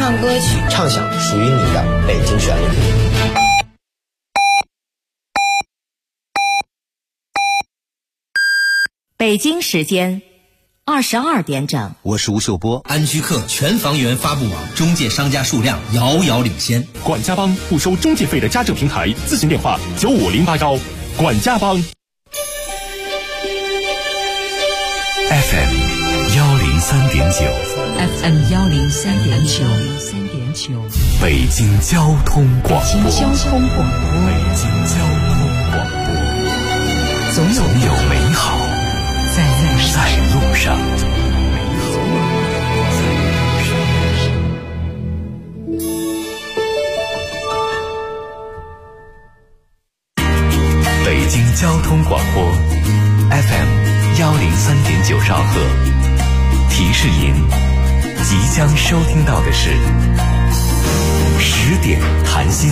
唱歌曲，唱响属于你的北京旋律。 北京时间22点整， 我是吴秀波。 安居客全房源发布网中介商家数量遥遥领先。 管家帮不收中介费的家政平台，咨询电话95081。管家帮。 FM 103.9 FM 103.9 北京交通广播。 北京交通广播。 北京交通广播。总有美好在路上。北京交通广播 FM 103.9兆赫，提示您即将收听到的是10点谈心。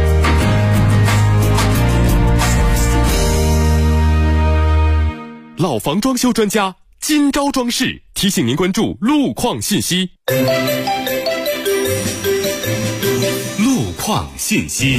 老房装修专家金招装饰提醒您关注路况信息。路况信息。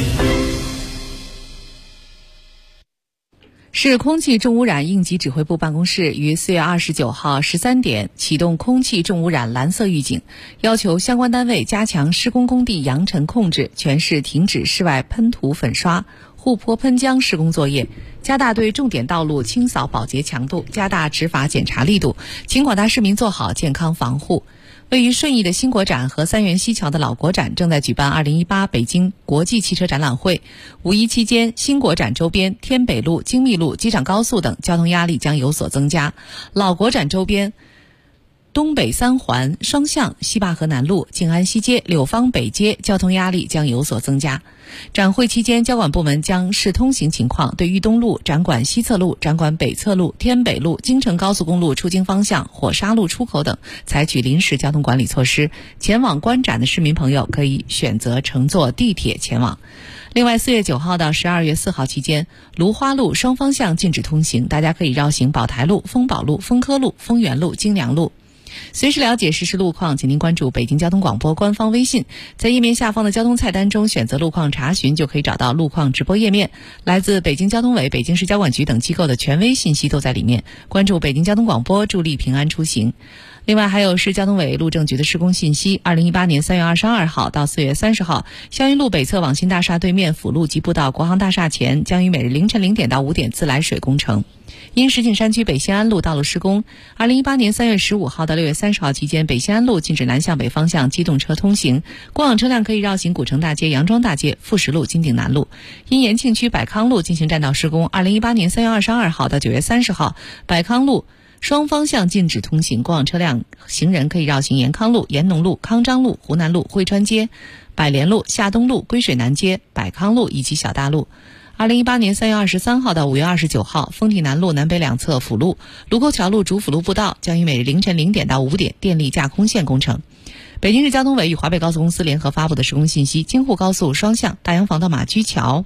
市空气重污染应急指挥部办公室于4月29号13点启动空气重污染蓝色预警，要求相关单位加强施工工地扬尘控制，全市停止室外喷涂粉刷、护坡喷浆施工作业，加大对重点道路清扫保洁强度，加大执法检查力度，请广大市民做好健康防护。位于顺义的新国展和三元西桥的老国展正在举办2018北京国际汽车展览会。五一期间，新国展周边天北路、精密路、机场高速等交通压力将有所增加。老国展周边东北三环、双向、西坝河南路、静安西街、柳芳北街交通压力将有所增加。展会期间，交管部门将视通行情况，对豫东路、展馆西侧路、展馆北侧路、天北路、京承高速公路出京方向、火沙路出口等采取临时交通管理措施。前往观展的市民朋友可以选择乘坐地铁前往。另外，4月9号到12月4号期间，芦花路双方向禁止通行，大家可以绕行宝台路、丰宝路、丰科路、丰源路、京良路。随时了解实时路况，请您关注北京交通广播官方微信，在页面下方的交通菜单中选择路况查询，就可以找到路况直播页面。来自北京交通委、北京市交管局等机构的权威信息都在里面。关注北京交通广播，助力平安出行。另外还有市交通委路政局的施工信息，2018年3月22号到4月30号，霄云路北侧网信大厦对面辅路及步道国航大厦前将于每日凌晨0点到5点自来水工程。因石景山区北新安路道路施工，2018年3月15号到6月30号期间，北新安路禁止南向北方向机动车通行，过往车辆可以绕行古城大街、杨庄大街、富石路、金鼎南路。因延庆区百康路进行占道施工，2018年3月22号到9月30号，百康路双方向禁止通行，过往车辆、行人可以绕行延康路、延农路、康章路、湖南路、汇川街、百联路、夏东路、归水南街、百康路以及小大路。2018年3月23号到5月29号，丰体南路南北两侧辅路、卢沟桥路主辅路步道将于每日凌晨0点到5点电力架空线工程。北京市交通委与华北高速公司联合发布的施工信息：京沪高速双向大洋坊到马驹桥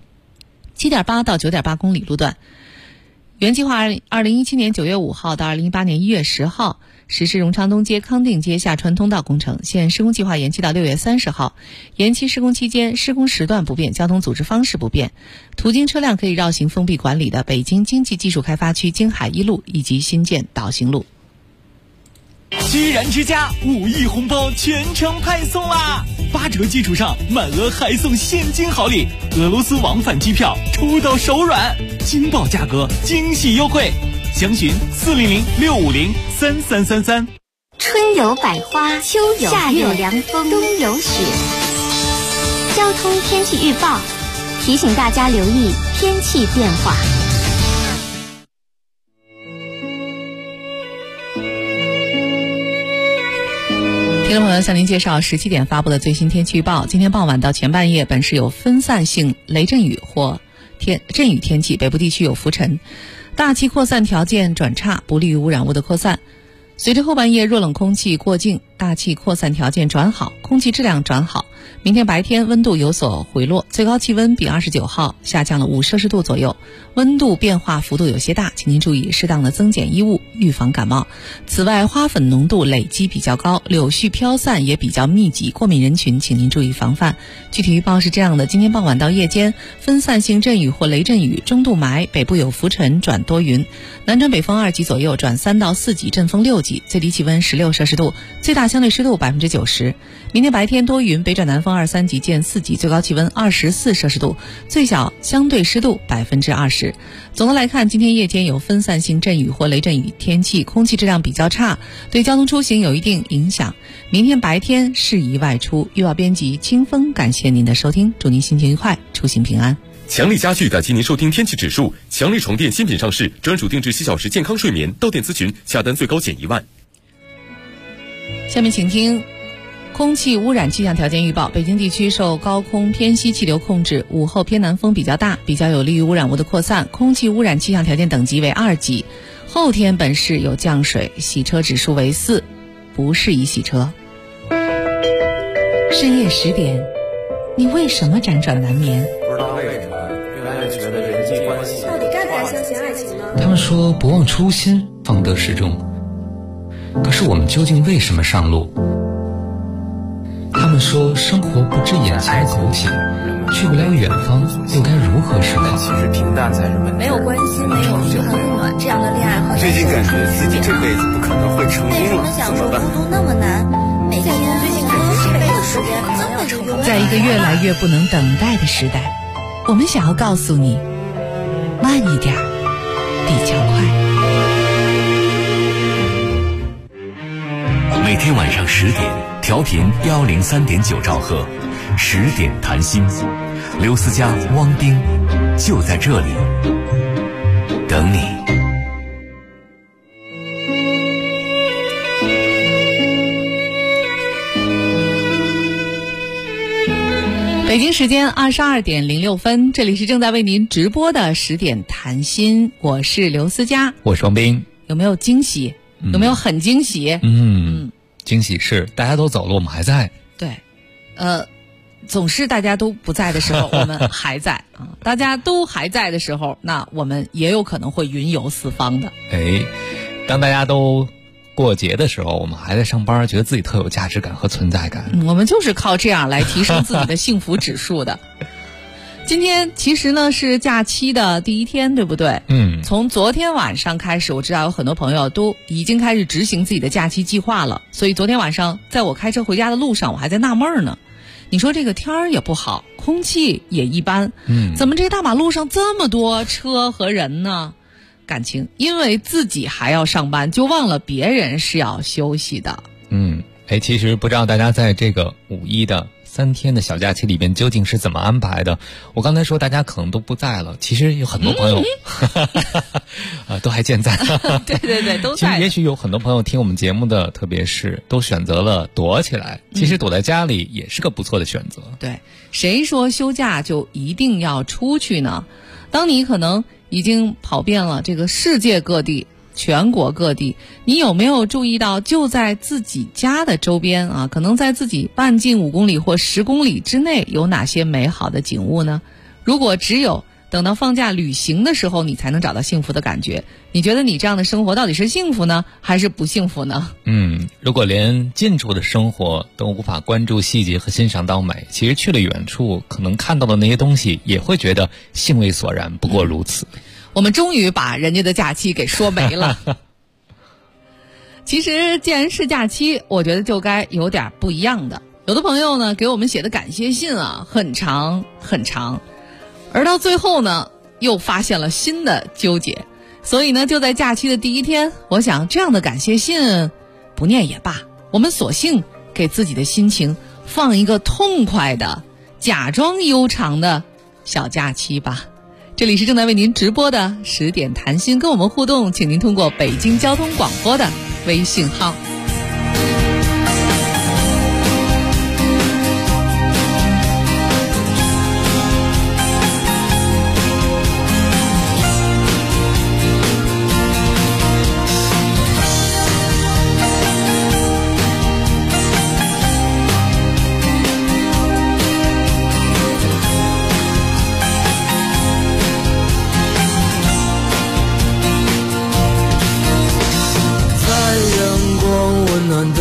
7.8 到 9.8 公里路段，原计划2017年9月5号到2018年1月10号实施荣昌东街、康定街下穿通道工程，现施工计划延期到6月30号。延期施工期间，施工时段不变，交通组织方式不变，途经车辆可以绕行封闭管理的北京经济技术开发区京海一路以及新建导行路。 居然之家5亿红包全程派送啦！8折基础上满额还送现金好礼，俄罗斯往返机票抽到手软，惊爆价格，惊喜优惠，详询400-650-3333。 春有百花，秋有夏有凉风，冬有雪。交通天气预报提醒大家留意天气变化。 听众朋友，向您介绍17点发布的最新天气预报。今天傍晚到前半夜，本市有分散性雷阵雨或阵雨天气，北部地区有浮尘，大气扩散条件转差，不利于污染物的扩散。随着后半夜弱冷空气过境， 大气扩散条件转好，空气质量转好。明天白天温度有所回落，最高气温比29号下降了5摄氏度左右，温度变化幅度有些大，请您注意适当的增减衣物，预防感冒。此外，花粉浓度累积比较高，柳絮飘散也比较密集，过敏人群请您注意防范。具体预报是这样的：今天傍晚到夜间，分散性阵雨或雷阵雨，中度霾，北部有浮尘转多云，南转北风2级左右转3到4级，阵风6级，最低气温16摄氏度，最大相对湿度90%。明天白天多云，北转南风2、3级见4级，最高气温24摄氏度，最小相对湿度20%。总的来看，今天夜间有分散性阵雨或雷阵雨天气，空气质量比较差，对交通出行有一定影响。明天白天适宜外出。预报编辑清风，感谢您的收听，祝您心情愉快，出行平安。 强力家具感谢您收听天气指数。强力床垫新品上市，专属定制7小时健康睡眠，到店咨询，下单最高减1万。 下面请听空气污染气象条件预报。北京地区受高空偏西气流控制，午后偏南风比较大，比较有利于污染物的扩散，空气污染气象条件等级为2级。后天本市有降水，洗车指数为4，不适宜洗车。深夜10点，你为什么辗转难眠？ 不知道为什么越来越觉得人际关系到底该不该相信爱情呢？ 他们说不忘初心方得始终，可是我们究竟为什么上路？他们说生活不止眼前苟且，去不了远方，又该如何是好？ 其实平淡才是本质。 没有关心，没有嘘寒问暖，这样的恋爱和最近感觉自己这辈子不可能会成功了，怎么办？ 孤独那么难，每天最近感觉这辈子时间可能要成功。 在一个越来越不能等待的时代，我们想要告诉你，慢一点，比较快。 每天晚上10点，调频103.9兆赫，10点谈心，刘思佳、汪冰就在这里等你。 北京时间22点06分，这里是正在为您直播的10点谈心，我是刘思佳， 我是汪冰。 有没有惊喜？有没有很惊喜？ 惊喜是大家都走了，我们还在。 对，总是大家都不在的时候，我们还在啊。大家都还在的时候，那我们也有可能会云游四方的。 当大家都过节的时候，我们还在上班，觉得自己特有价值感和存在感。 我们就是靠这样来提升自己的幸福指数的。今天其实呢是假期的第一天，对不对？从昨天晚上开始，我知道有很多朋友都已经开始执行自己的假期计划了。所以昨天晚上在我开车回家的路上，我还在纳闷呢。你说这个天儿也不好，空气也一般，怎么这个大马路上这么多车和人呢？感情因为自己还要上班，就忘了别人是要休息的。 其实不知道大家在这个5一的3天的小假期里边究竟是怎么安排的。我刚才说大家可能都不在了，其实有很多朋友都还健在。 对，都在。 其实也许有很多朋友听我们节目的，特别是都选择了躲起来，其实躲在家里也是个不错的选择。 对，谁说休假就一定要出去呢？当你可能已经跑遍了这个世界各地，全国各地，你有没有注意到就在自己家的周边啊，可能在自己半径5公里或10公里之内有哪些美好的景物呢？如果只有等到放假旅行的时候你才能找到幸福的感觉，你觉得你这样的生活到底是幸福呢还是不幸福呢？ 如果连近处的生活都无法关注细节和欣赏到美，其实去了远处可能看到的那些东西也会觉得兴味索然，不过如此。 我们终于把人家的假期给说没了。其实既然是假期，我觉得就该有点不一样的。有的朋友呢给我们写的感谢信啊，很长很长，而到最后呢又发现了新的纠结。所以呢就在假期的第一天，我想这样的感谢信不念也罢，我们索性给自己的心情放一个痛快的假装悠长的小假期吧。这里是正在为您直播的10点谈心，跟我们互动请您通过北京交通广播的微信号。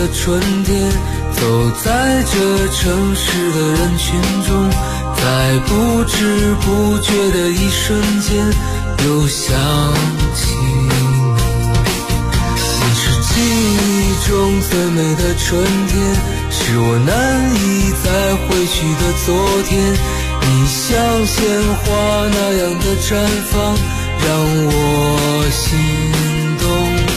的春天，走在这城市的人群中，在不知不觉的一瞬间又想起你是记忆中最美的春天，是我难以再回去的昨天。你像鲜花那样的绽放，让我心动。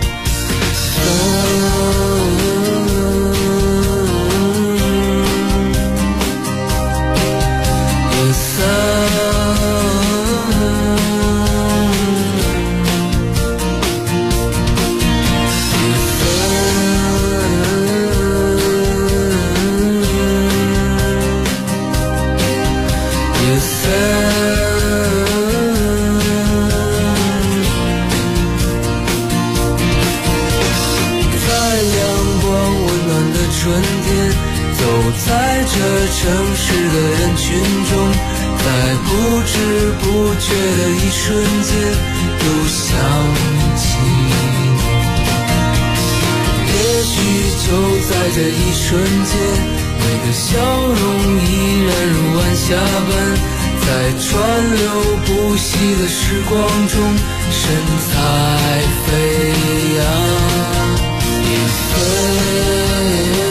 城市的人群中，在不知不觉的一瞬间又想起你。也许就在这一瞬间，你的笑容依然如晚霞般，在川流不息的时光中神采飞扬。也飞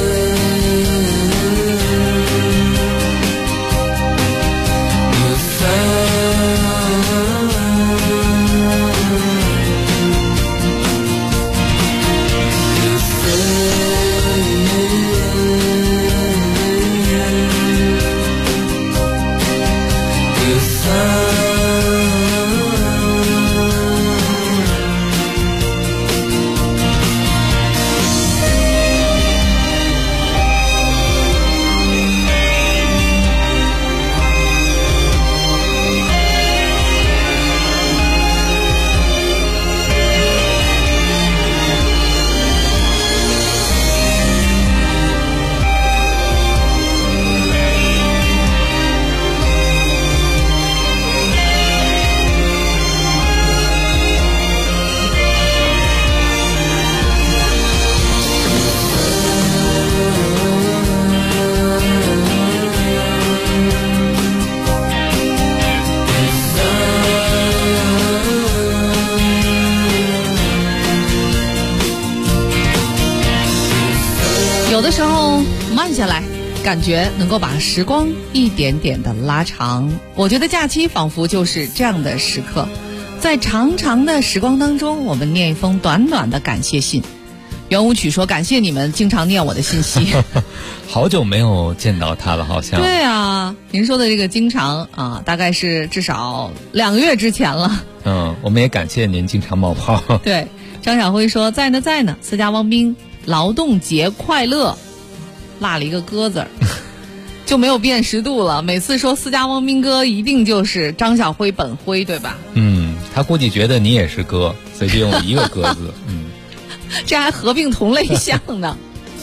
有的时候慢下来，感觉能够把时光一点点的拉长。我觉得假期仿佛就是这样的时刻，在长长的时光当中，我们念一封短短的感谢信。圆舞曲说：“感谢你们经常念我的信息。” 好久没有见到他了，好像。 对啊，您说的这个经常啊，大概是至少2个月之前了。 我们也感谢您经常冒泡。 对，张小辉说：“在呢，在呢。私家汪斌，劳动节快乐。”落了一个歌字儿，就没有辨识度了。每次说私家汪斌哥，一定就是张小辉本辉，对吧？ 他估计觉得你也是哥，所以就用一个哥字。 这还合并同类项呢。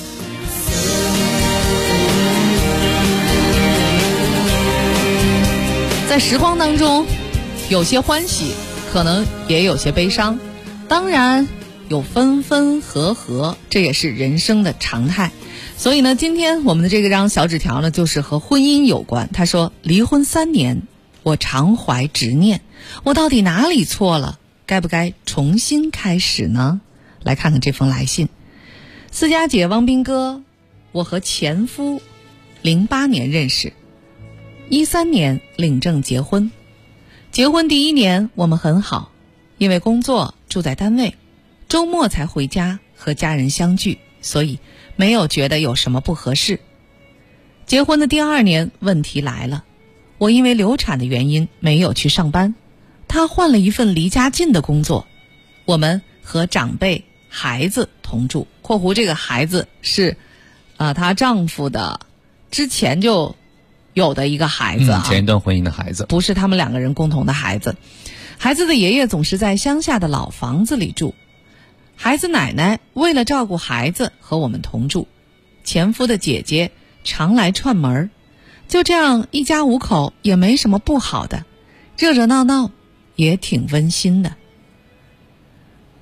在时光当中，有些欢喜，可能也有些悲伤，当然有分分合合，这也是人生的常态。所以呢，今天我们的这张小纸条呢，就是和婚姻有关。他说，离婚3年，我常怀执念，我到底哪里错了？该不该重新开始呢？来看看这封来信。私家姐汪斌哥，我和前夫08年认识，13年领证结婚。结婚第1年我们很好，因为工作住在单位，周末才回家和家人相聚，所以没有觉得有什么不合适。结婚的第2年问题来了，我因为流产的原因没有去上班，他换了一份离家近的工作，我们和长辈孩子同住（括弧这个孩子是她丈夫的之前就有的一个孩子前一段婚姻的孩子， 不是他们2个人共同的孩子。孩子的爷爷总是在乡下的老房子里住，孩子奶奶为了照顾孩子和我们同住，前夫的姐姐常来串门，就这样一家5口也没什么不好的，热热闹闹也挺温馨的。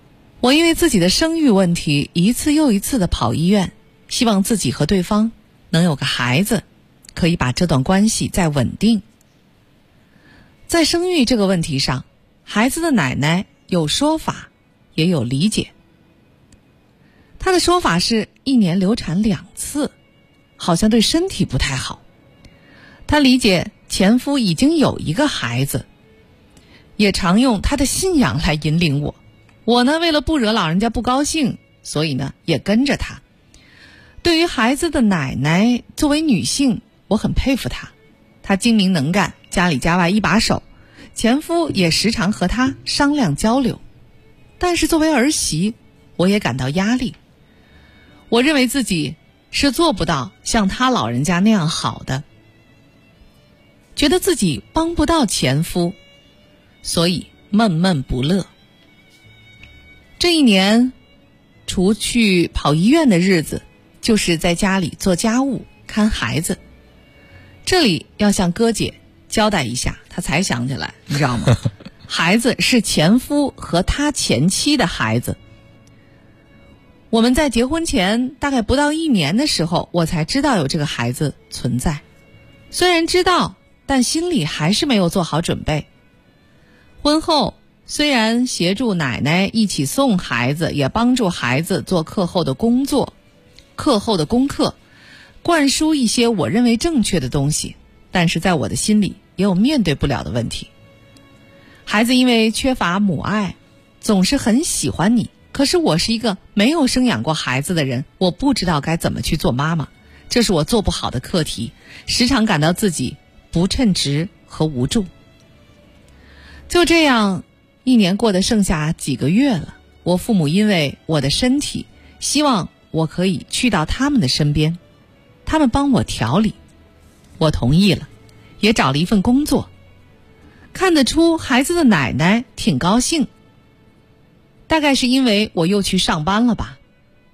我因为自己的生育问题一次又一次的跑医院，希望自己和对方能有个孩子，可以把这段关系再稳定。在生育这个问题上，孩子的奶奶有说法也有理解。她的说法是1年流产2次，好像对身体不太好。她理解前夫已经有一个孩子，也常用她的信仰来引领我。我呢，为了不惹老人家不高兴，所以呢也跟着她。对于孩子的奶奶，作为女性，我很佩服她。她精明能干，家里家外一把手，前夫也时常和她商量交流。但是作为儿媳，我也感到压力。我认为自己是做不到像她老人家那样好的，觉得自己帮不到前夫，所以闷闷不乐。这1年，除去跑医院的日子，就是在家里做家务、看孩子。这里要向哥姐交代一下，她才想起来，你知道吗？孩子是前夫和他前妻的孩子。我们在结婚前大概不到1年的时候，我才知道有这个孩子存在。虽然知道，但心里还是没有做好准备。婚后虽然协助奶奶一起送孩子，也帮助孩子做课后的工作、课后的功课，灌输一些我认为正确的东西，但是在我的心里也有面对不了的问题。孩子因为缺乏母爱，总是很喜欢你，可是我是一个没有生养过孩子的人，我不知道该怎么去做妈妈，这是我做不好的课题，时常感到自己不称职和无助。就这样1年过得剩下几个月了，我父母因为我的身体，希望我可以去到他们的身边，他们帮我调理，我同意了，也找了一份工作。看得出孩子的奶奶挺高兴，大概是因为我又去上班了吧。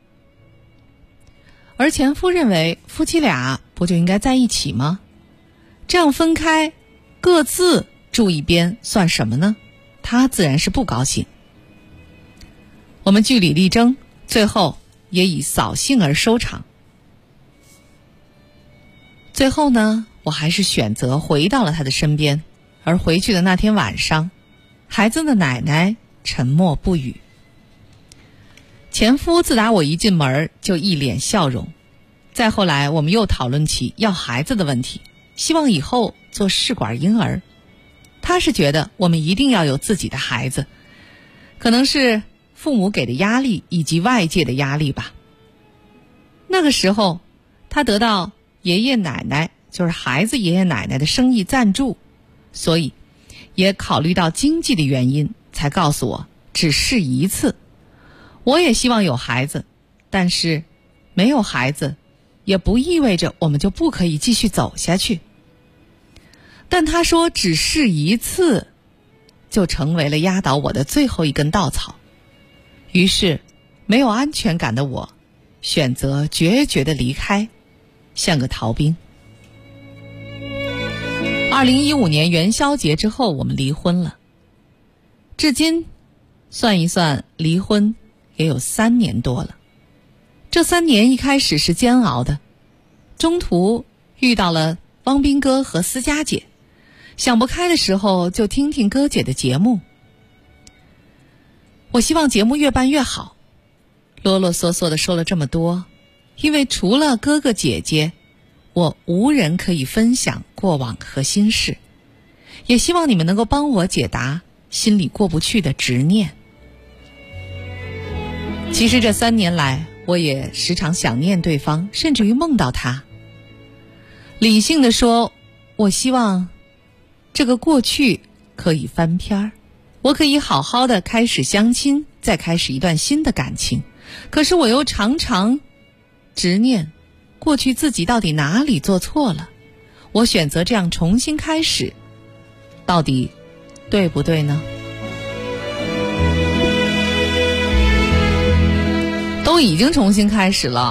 而前夫认为夫妻俩不就应该在一起吗？这样分开，各自住一边算什么呢？他自然是不高兴。我们据理力争，最后也以扫兴而收场。最后呢，我还是选择回到了他的身边，而回去的那天晚上，孩子的奶奶沉默不语。前夫自打我一进门就一脸笑容。再后来我们又讨论起要孩子的问题，希望以后做试管婴儿。他是觉得我们一定要有自己的孩子，可能是父母给的压力以及外界的压力吧。那个时候他得到爷爷奶奶，就是孩子爷爷奶奶的生意赞助，所以也考虑到经济的原因，才告诉我只试一次。我也希望有孩子，但是没有孩子也不意味着我们就不可以继续走下去。但他说只试一次，就成为了压倒我的最后一根稻草。于是没有安全感的我选择决绝地离开，像个逃兵。2015年元宵节之后我们离婚了，至今算一算离婚也有3年多了。这3年一开始是煎熬的，中途遇到了汪斌哥和思佳姐，想不开的时候就听听哥姐的节目。我希望节目越办越好，啰啰嗦嗦地说了这么多，因为除了哥哥姐姐，我无人可以分享过往和心事，也希望你们能够帮我解答心里过不去的执念。其实这3年来，我也时常想念对方，甚至于梦到他。理性地说，我希望这个过去可以翻篇儿，我可以好好的开始相亲，再开始一段新的感情。可是我又常常执念过去自己到底哪里做错了，我选择这样重新开始，到底对不对呢？都已经重新开始了，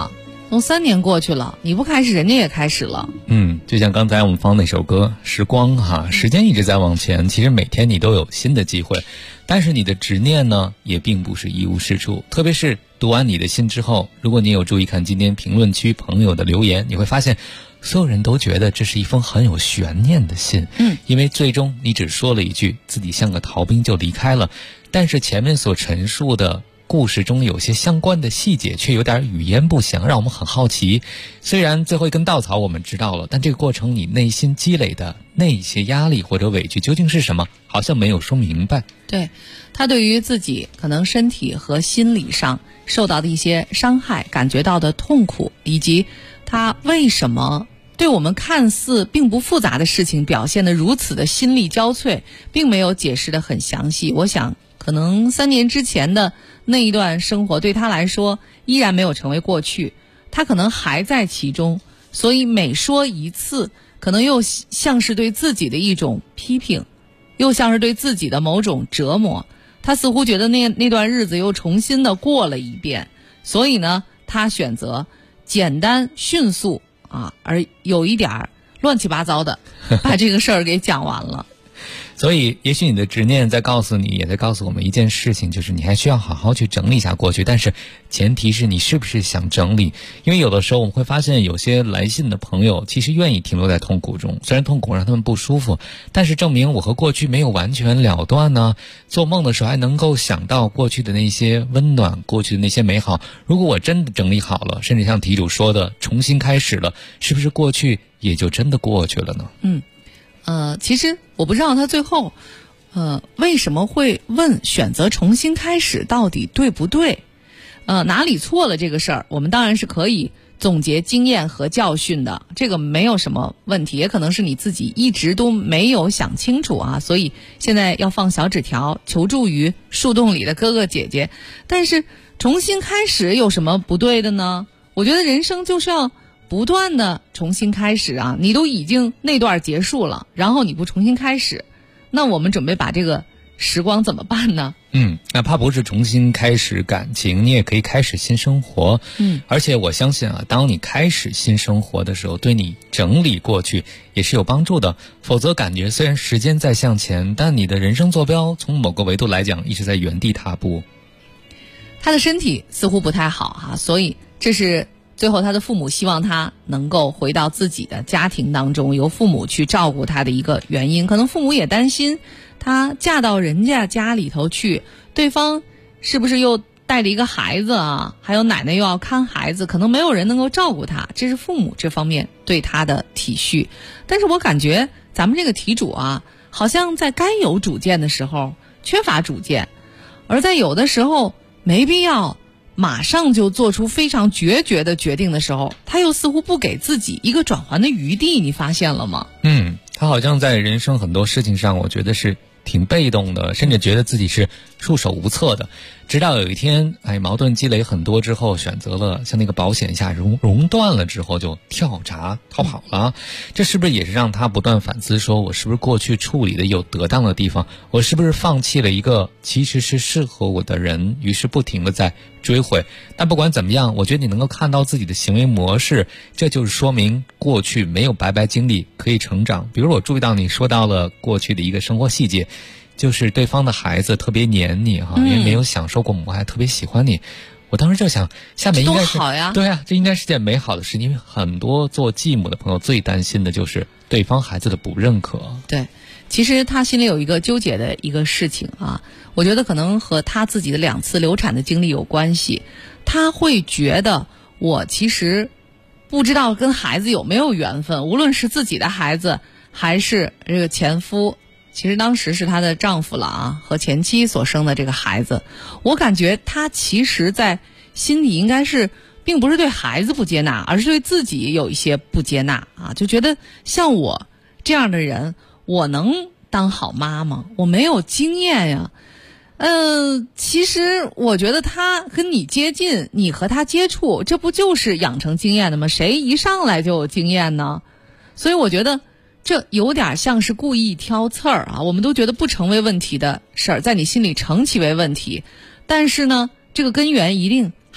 从3年过去了，你不开始，人家也开始了。 就像刚才我们放那首歌《时光》哈，时间一直在往前，其实每天你都有新的机会，但是你的执念呢，也并不是一无是处。特别是读完你的信之后，如果你有注意看今天评论区朋友的留言，你会发现所有人都觉得这是一封很有悬念的信。因为最终你只说了一句自己像个逃兵就离开了，但是前面所陈述的故事中有些相关的细节却有点语焉不详，让我们很好奇。虽然最后一根稻草我们知道了，但这个过程你内心积累的那些压力或者委屈究竟是什么，好像没有说明白。 对，他对于自己可能身体和心理上受到的一些伤害，感觉到的痛苦，以及他为什么对我们看似并不复杂的事情表现得如此的心力交瘁，并没有解释得很详细。我想可能3年之前的那一段生活对他来说依然没有成为过去，他可能还在其中，所以每说一次可能又像是对自己的一种批评，又像是对自己的某种折磨。他似乎觉得那段日子又重新的过了一遍，所以呢他选择简单迅速而有一点乱七八糟的把这个事儿给讲完了。 所以也许你的执念在告诉你，也在告诉我们一件事情，就是你还需要好好去整理一下过去，但是前提是你是不是想整理。因为有的时候我们会发现有些来信的朋友其实愿意停留在痛苦中，虽然痛苦让他们不舒服，但是证明我和过去没有完全了断呢。做梦的时候还能够想到过去的那些温暖，过去的那些美好。如果我真的整理好了，甚至像题主说的重新开始了，是不是过去也就真的过去了呢？ 其实我不知道他最后为什么会问选择重新开始到底对不对，哪里错了这个事儿，我们当然是可以总结经验和教训的，这个没有什么问题，也可能是你自己一直都没有想清楚所以现在要放小纸条求助于树洞里的哥哥姐姐。但是重新开始有什么不对的呢？我觉得人生就是要不断的重新开始你都已经那段结束了，然后你不重新开始，那我们准备把这个时光怎么办呢？ 哪怕不是重新开始感情，你也可以开始新生活。而且我相信当你开始新生活的时候，对你整理过去也是有帮助的。否则感觉虽然时间在向前，但你的人生坐标从某个维度来讲一直在原地踏步。 他的身体似乎不太好所以这是最后他的父母希望他能够回到自己的家庭当中，由父母去照顾他的一个原因。可能父母也担心他嫁到人家家里头去，对方是不是又带着一个孩子还有奶奶又要看孩子，可能没有人能够照顾他，这是父母这方面对他的体恤。但是我感觉咱们这个题主好像在该有主见的时候缺乏主见，而在有的时候没必要马上就做出非常决绝的决定的时候，他又似乎不给自己一个转圜的余地，你发现了吗？ 他好像在人生很多事情上，我觉得是挺被动的，甚至觉得自己是束手无策的。直到有一天矛盾积累很多之后，选择了像那个保险一下熔断了之后就跳闸逃跑了。这是不是也是让他不断反思，说我是不是过去处理的有得当的地方，我是不是放弃了一个其实是适合我的人，于是不停的在追悔。但不管怎么样，我觉得你能够看到自己的行为模式，这就是说明过去没有白白经历，可以成长。比如我注意到你说到了过去的一个生活细节，就是对方的孩子特别黏你因为没有享受过母爱，特别喜欢你。我当时就想，下面应该是多好呀！ 对这应该是件美好的事，因为很多做继母的朋友最担心的就是对方孩子的不认可。 对，其实他心里有一个纠结的一个事情我觉得可能和他自己的2次流产的经历有关系。他会觉得我其实不知道跟孩子有没有缘分，无论是自己的孩子还是这个前夫，其实当时是她的丈夫了和前妻所生的这个孩子。我感觉她其实在心里应该是并不是对孩子不接纳，而是对自己有一些不接纳就觉得像我这样的人，我能当好妈吗？我没有经验呀。其实我觉得他跟你接近，你和他接触，这不就是养成经验的吗？谁一上来就有经验呢？所以我觉得这有点像是故意挑刺儿我们都觉得不成为问题的事儿，在你心里成其为问题，但是呢，这个根源一定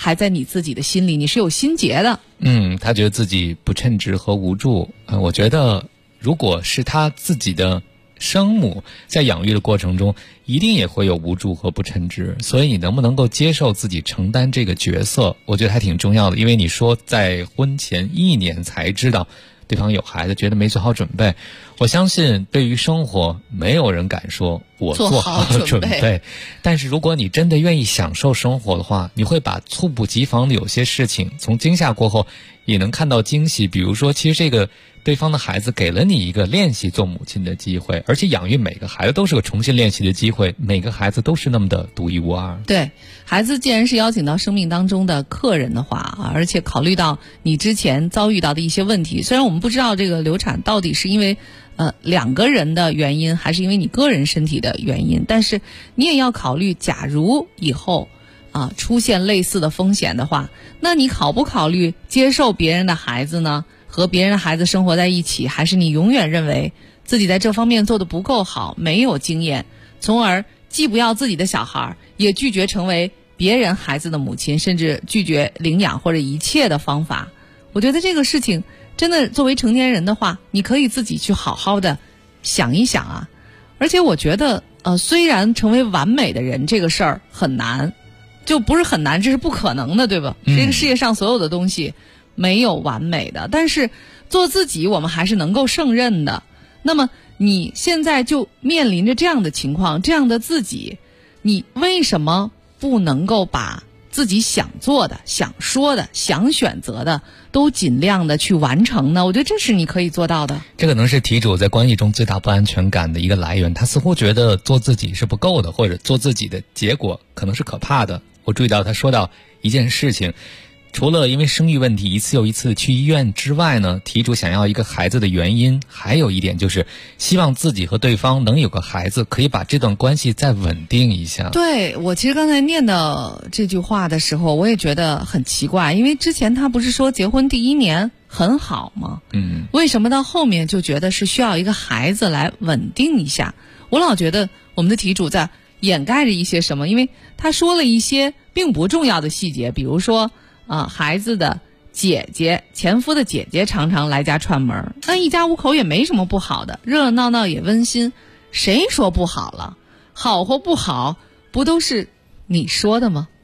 还在你自己的心里，你是有心结的。 他觉得自己不称职和无助。我觉得如果是他自己的生母在养育的过程中，一定也会有无助和不称职，所以你能不能够接受自己承担这个角色，我觉得还挺重要的。因为你说在婚前1年才知道对方有孩子，觉得没做好准备，我相信对于生活没有人敢说我做好准备，但是如果你真的愿意享受生活的话，你会把猝不及防的有些事情从惊吓过后也能看到惊喜。比如说其实这个对方的孩子给了你一个练习做母亲的机会，而且养育每个孩子都是个重新练习的机会，每个孩子都是那么的独一无二。 对，孩子既然是邀请到生命当中的客人的话，而且考虑到你之前遭遇到的一些问题，虽然我们不知道这个流产到底是因为2个人的原因还是因为你个人身体的原因，但是你也要考虑假如以后出现类似的风险的话，那你考不考虑接受别人的孩子呢？和别人的孩子生活在一起，还是你永远认为自己在这方面做得不够好，没有经验，从而既不要自己的小孩，也拒绝成为别人孩子的母亲，甚至拒绝领养或者一切的方法。我觉得这个事情真的作为成年人的话，你可以自己去好好的想一想啊。而且我觉得虽然成为完美的人这个事儿很难，就不是很难，这是不可能的，对吧？这个世界上所有的东西没有完美的，但是做自己我们还是能够胜任的。那么你现在就面临着这样的情况，这样的自己，你为什么不能够把自己想做的、想说的、想选择的都尽量的去完成呢？我觉得这是你可以做到的。 这可能是题主在关系中最大不安全感的一个来源，他似乎觉得做自己是不够的，或者做自己的结果可能是可怕的。我注意到他说到一件事情，除了因为生育问题一次又一次去医院之外呢，题主想要一个孩子的原因还有一点就是希望自己和对方能有个孩子，可以把这段关系再稳定一下。 对，我其实刚才念的这句话的时候，我也觉得很奇怪，因为之前他不是说结婚第1年很好吗？为什么到后面就觉得是需要一个孩子来稳定一下？我老觉得我们的题主在掩盖着一些什么，因为他说了一些并不重要的细节，比如说孩子的姐姐，前夫的姐姐常常来家串门，那一家5口也没什么不好的，热热闹闹也温馨，谁说不好了？好或不好，不都是你说的吗？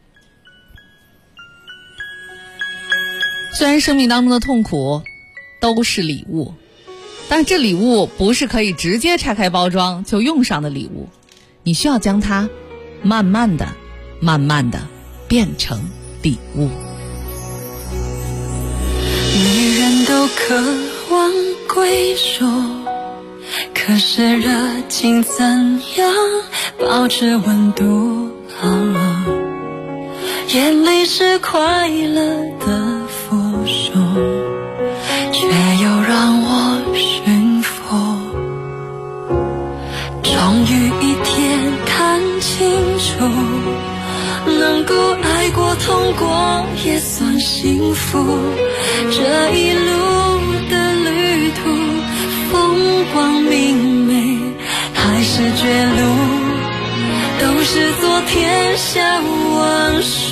虽然生命当中的痛苦都是礼物，但这礼物不是可以直接拆开包装就用上的礼物，你需要将它慢慢的变成礼物。 女人都渴望归属，可是热情怎样保持温度？眼泪是快乐的附属，却又让我驯服。终于一天看清楚，能够爱过痛过也算幸福。这一路的旅途，风光明媚还是绝路，都是昨天下完数。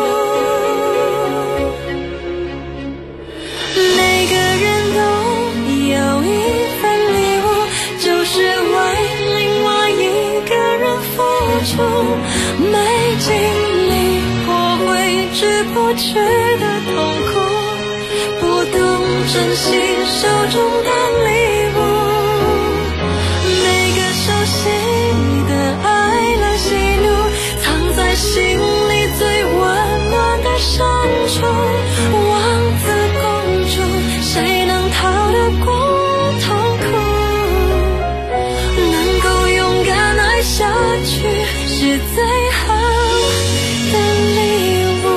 每个人都有一份礼物，就是为另外一个人付出。没经历过会知不觉的痛苦，不懂珍惜手中的礼物。每个熟悉的爱乐喜怒，藏在心里最温暖的深处。王子公主，谁能逃得过痛苦？能够勇敢爱下去，是最好的礼物。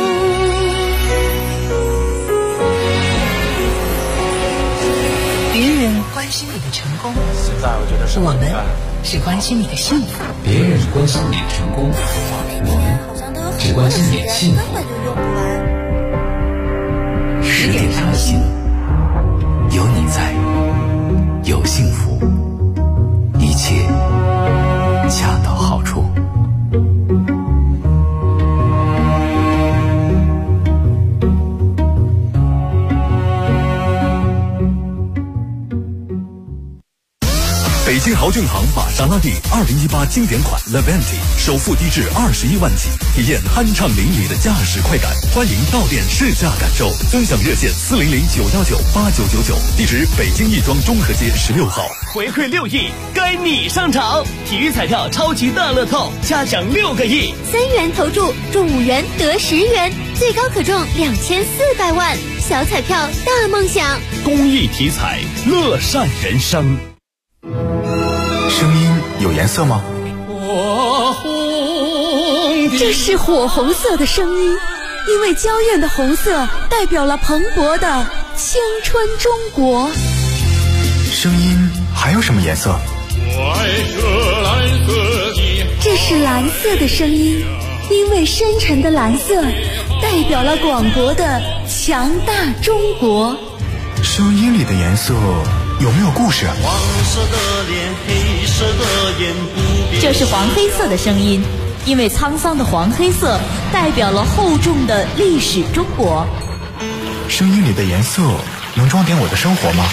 别人关心你的成功，我们只关心你的幸福。 别人关心你的成功，我们只关心你的幸福。 10点伤心， 有你在，有幸福，一切恰到好处。 北京豪骏行玛莎拉蒂2018经典款 Levante 首付低至21万起，体验酣畅淋漓的驾驶快感。欢迎到店试驾感受，尊享热线400-919-8999，地址北京亦庄中和街16号。 回馈6亿，该你上场！体育彩票超级大乐透，加奖6个亿 ，3元投注中5元得10元，最高可中2400万。小彩票大梦想， 公益体彩，乐善人生。 声音有颜色吗？ 这是火红色的声音，因为娇艳的红色代表了蓬勃的青春中国。 声音还有什么颜色？ 这是蓝色的声音，因为深沉的蓝色代表了广博的强大中国。 声音里的颜色有没有故事？ 黄色的脸，黑色的眼，不变。 这是黄黑色的声音，因为沧桑的黄黑色代表了厚重的历史中国。 声音里的颜色能装点我的生活吗？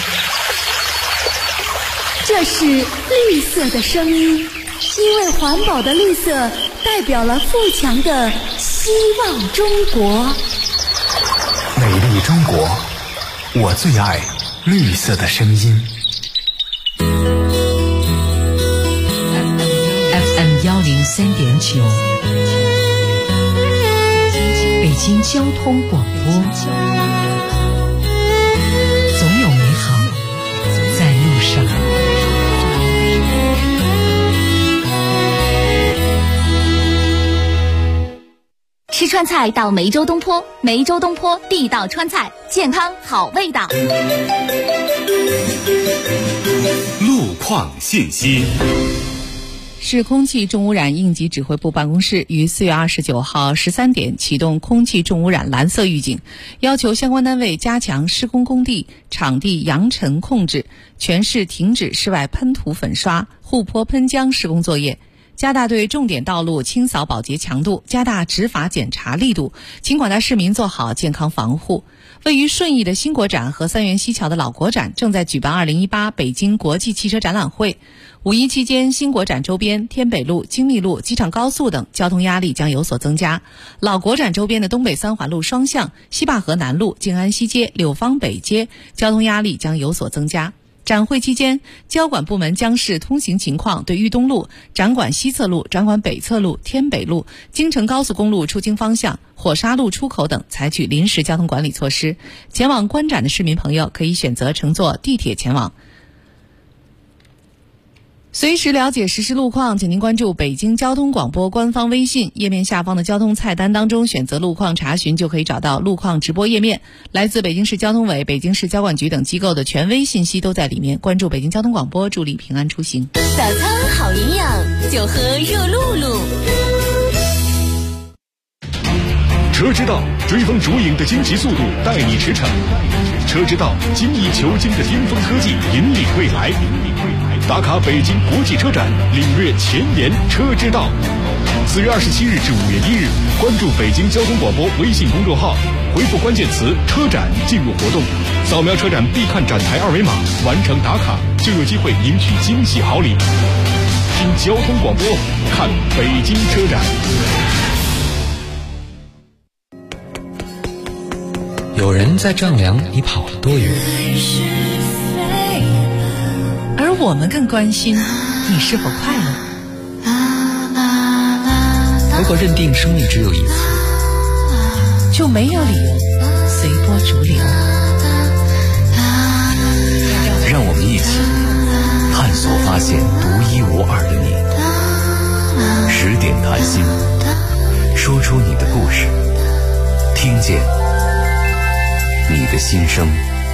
这是绿色的声音，因为环保的绿色代表了富强的希望中国。 美丽中国，我最爱绿色的声音。 FM 103.9，北京交通广播，总有美好在路上。 吃川菜到梅州东坡，梅州东坡地道川菜，健康好味道。 路况信息。 市空气重污染应急指挥部办公室于4月29号13点启动空气重污染蓝色预警，要求相关单位加强施工工地场地扬尘控制，全市停止室外喷涂粉刷、护坡喷浆施工作业，加大对重点道路清扫保洁强度，加大执法检查力度，请广大市民做好健康防护。位于顺义的新国展和三元西桥的老国展正在举办2018北京国际汽车展览会。五一期间，新国展周边天北路、精密路、机场高速等交通压力将有所增加。老国展周边的东北三环路双向、西坝河南路、静安西街、柳芳北街交通压力将有所增加。展会期间，交管部门将视通行情况，对豫东路、展馆西侧路、展馆北侧路、天北路、京承高速公路出京方向、火沙路出口等采取临时交通管理措施。前往观展的市民朋友可以选择乘坐地铁前往。随时了解实时路况，请您关注北京交通广播官方微信页面下方的交通菜单当中选择路况查询，就可以找到路况直播页面。来自北京市交通委、北京市交管局等机构的权威信息都在里面。关注北京交通广播，助力平安出行。 早餐好营养，就喝热露露。 车之道，追风逐影的惊奇速度带你驰骋；车之道，精益求精的巅峰科技引领未来。打卡北京国际车展，领略前沿车之道。4月27日至5月1日，关注北京交通广播微信公众号，回复关键词“车展”进入活动，扫描车展必看展台二维码，完成打卡就有机会赢取惊喜好礼。听交通广播，看北京车展。 有人在丈量你跑了多远， 而我们更关心你是否快乐。 如果认定生命只有一次， 就没有理由随波逐流。 让我们一起探索发现独一无二的你。10点谈心，说出你的故事，听见你的心声。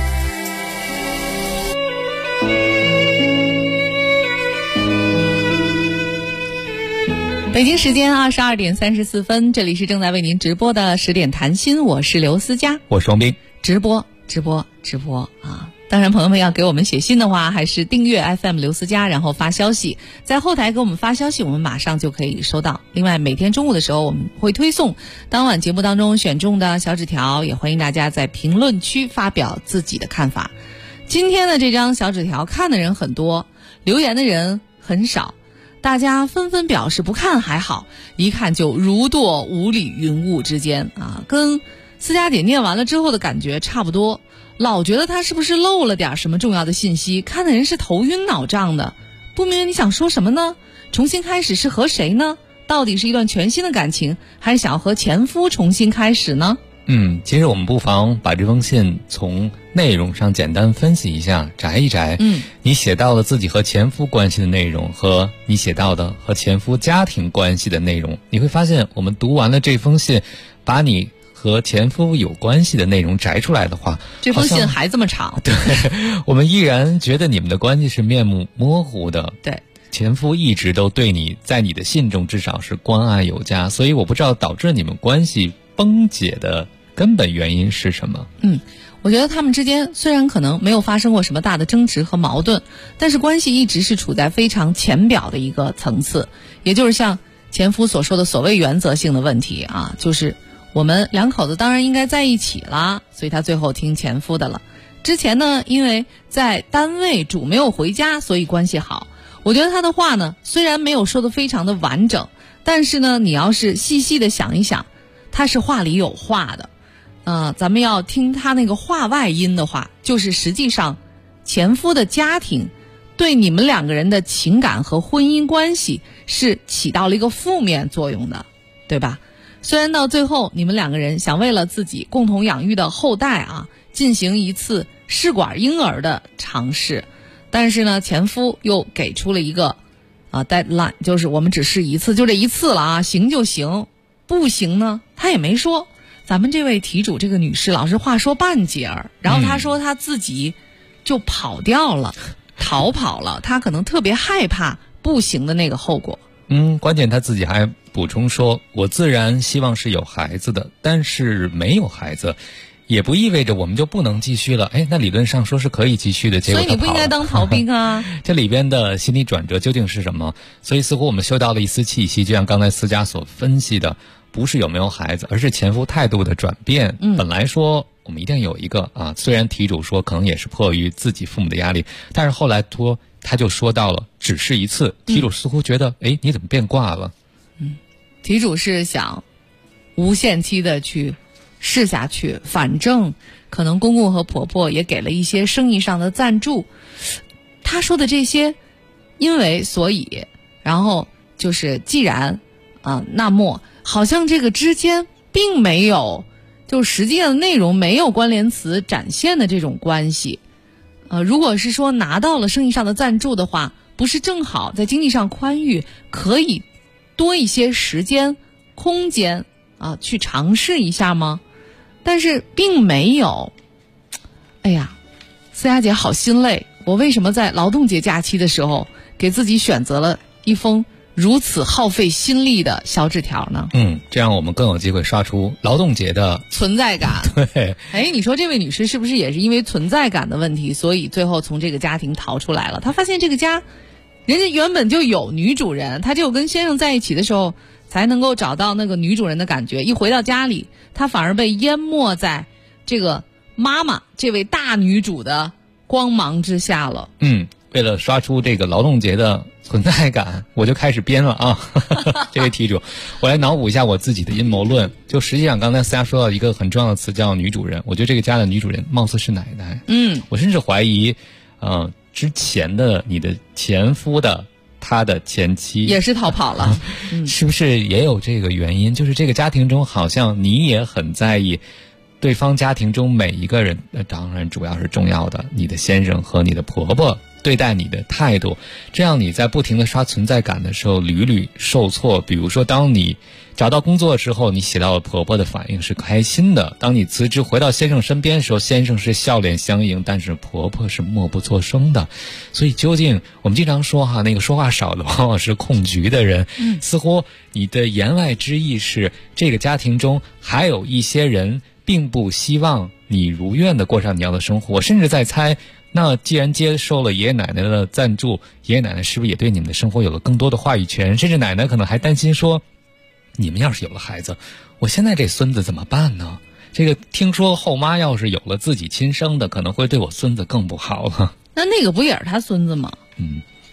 北京时间22点34分，这里是正在为您直播的10点谈心，我是刘思佳， 我是王斌。 直播啊！当然，朋友们要给我们写信的话，还是订阅 FM 刘思佳，然后发消息，在后台给我们发消息，我们马上就可以收到。另外，每天中午的时候，我们会推送当晚节目当中选中的小纸条，也欢迎大家在评论区发表自己的看法。今天的这张小纸条看的人很多， 留言的人很少，大家纷纷表示不看还好，一看就如堕五里云雾之间啊，跟思佳姐念完了之后的感觉差不多，老觉得她是不是漏了点什么重要的信息，看的人是头晕脑胀的，不明白你想说什么呢？重新开始是和谁呢？到底是一段全新的感情，还是想要和前夫重新开始呢？ 其实我们不妨把这封信从内容上简单分析一下，摘一摘。你写到了自己和前夫关系的内容，和你写到的和前夫家庭关系的内容，你会发现，我们读完了这封信，把你和前夫有关系的内容摘出来的话， 这封信还这么长。 对，我们依然觉得你们的关系是面目模糊的。 对。 前夫一直都对你在你的信中至少是关爱有加，所以我不知道导致你们关系崩解的根本原因是什么。 我觉得他们之间虽然可能没有发生过什么大的争执和矛盾，但是关系一直是处在非常浅表的一个层次，也就是像前夫所说的所谓原则性的问题啊，就是我们两口子当然应该在一起啦，所以他最后听前夫的了。之前呢，因为在单位主没有回家，所以关系好。我觉得他的话呢，虽然没有说得非常的完整，但是呢，你要是细细的想一想，他是话里有话的。咱们要听他那个话外音的话，就是实际上前夫的家庭对你们两个人的情感和婚姻关系是起到了一个负面作用的，对吧？虽然到最后你们两个人想为了自己共同养育的后代啊，进行一次试管婴儿的尝试，但是呢，前夫又给出了一个deadline， 就是我们只试一次，就这一次了啊，行就行，不行呢他也没说。咱们这位题主这个女士老是话说半截儿，然后她说她自己就跑掉了，逃跑了，她可能特别害怕不行的那个后果。 关键她自己还补充说，我自然希望是有孩子的，但是没有孩子也不意味着我们就不能继续了。那理论上说是可以继续的，结果所以你不应该当逃兵啊。 这里边的心理转折究竟是什么？所以似乎我们嗅到了一丝气息，就像刚才思佳所分析的，不是有没有孩子，而是前夫态度的转变。本来说我们一定有一个虽然题主说可能也是迫于自己父母的压力，但是后来他就说到了只是一次。题主似乎觉得你怎么变卦了？ 题主是想无限期的去试下去，反正可能公公和婆婆也给了一些生意上的赞助。他说的这些因为所以，然后就是既然那么好像这个之间并没有就实际上的内容没有关联词展现的这种关系。如果是说拿到了生意上的赞助的话，不是正好在经济上宽裕，可以多一些时间空间去尝试一下吗？但是并没有。哎呀，思佳姐好心累，我为什么在劳动节假期的时候给自己选择了一封如此耗费心力的小纸条呢？ 这样我们更有机会刷出劳动节的存在感。 对， 你说这位女士是不是也是因为存在感的问题，所以最后从这个家庭逃出来了？她发现这个家人家原本就有女主人，她只有跟先生在一起的时候才能够找到那个女主人的感觉，一回到家里她反而被淹没在这个妈妈这位大女主的光芒之下了。 为了刷出这个劳动节的存在感，我就开始编了这位题主，我来脑补一下我自己的阴谋论。就实际上刚才思佳说到一个很重要的词叫女主人，我觉得这个家的女主人貌似是奶奶。我甚至怀疑之前的你的前夫的他的前妻也是逃跑了。 是不是也有这个原因？就是这个家庭中好像你也很在意对方家庭中每一个人，当然主要是重要的你的先生和你的婆婆对待你的态度，这样你在不停的刷存在感的时候屡屡受挫。比如说当你找到工作的时候，你写到了婆婆的反应是开心的，当你辞职回到先生身边的时候，先生是笑脸相迎，但是婆婆是默不作声的。所以究竟我们经常说那个说话少的往往是控局的人。似乎你的言外之意是这个家庭中还有一些人并不希望你如愿的过上你要的生活。我甚至在猜，那既然接受了爷爷奶奶的赞助，爷爷奶奶是不是也对你们的生活有了更多的话语权？甚至奶奶可能还担心说，你们要是有了孩子，我现在这孙子怎么办呢？这个听说后妈要是有了自己亲生的，可能会对我孙子更不好了。 那个不也是他孙子吗？